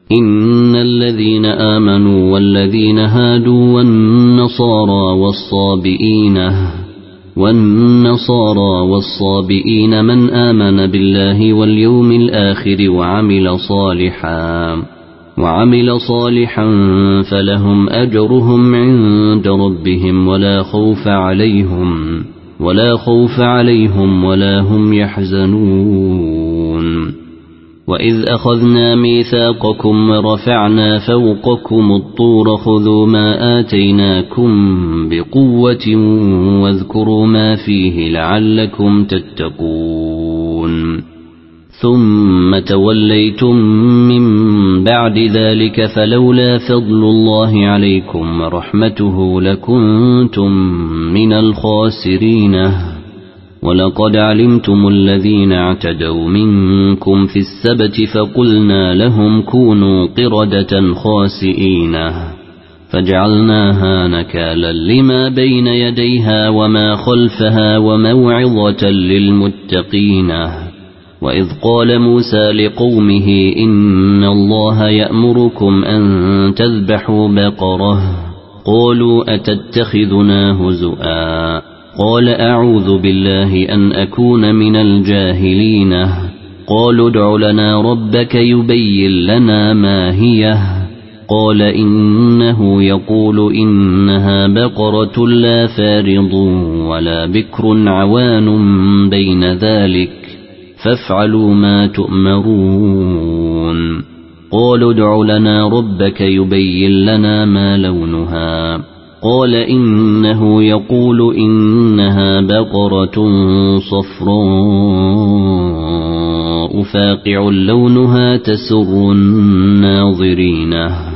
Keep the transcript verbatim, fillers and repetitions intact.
إن الذين آمنوا والذين هادوا والنصارى والصابئين والنصارى والصابئين من آمن بالله واليوم الآخر وعمل صالحا وعمل صالحا فلهم أجرهم عند ربهم ولا خوف عليهم ولا خوف عليهم ولا هم يحزنون. وإذ أخذنا ميثاقكم ورفعنا فوقكم الطور خذوا ما آتيناكم بقوة واذكروا ما فيه لعلكم تتقون. ثم توليتم من بعد ذلك فلولا فضل الله عليكم ورحمته لكنتم من الخاسرين. ولقد علمتم الذين اعتدوا منكم في السبت فقلنا لهم كونوا قردة خاسئين فجعلناها نكالا لما بين يديها وما خلفها وموعظة للمتقين. وإذ قال موسى لقومه إن الله يأمركم أن تذبحوا بقرة قالوا أتتخذنا هزؤا قال أعوذ بالله أن أكون من الجاهلين. قالوا ادع لنا ربك يبين لنا ما هي قال إنه يقول إنها بقرة لا فارض ولا بكر عوان بين ذلك فافعلوا ما تؤمرون. قالوا ادع لنا ربك يبين لنا ما لونها قال إنه يقول إنها بقرة صفراء فاقع لونها تسر الناظرين.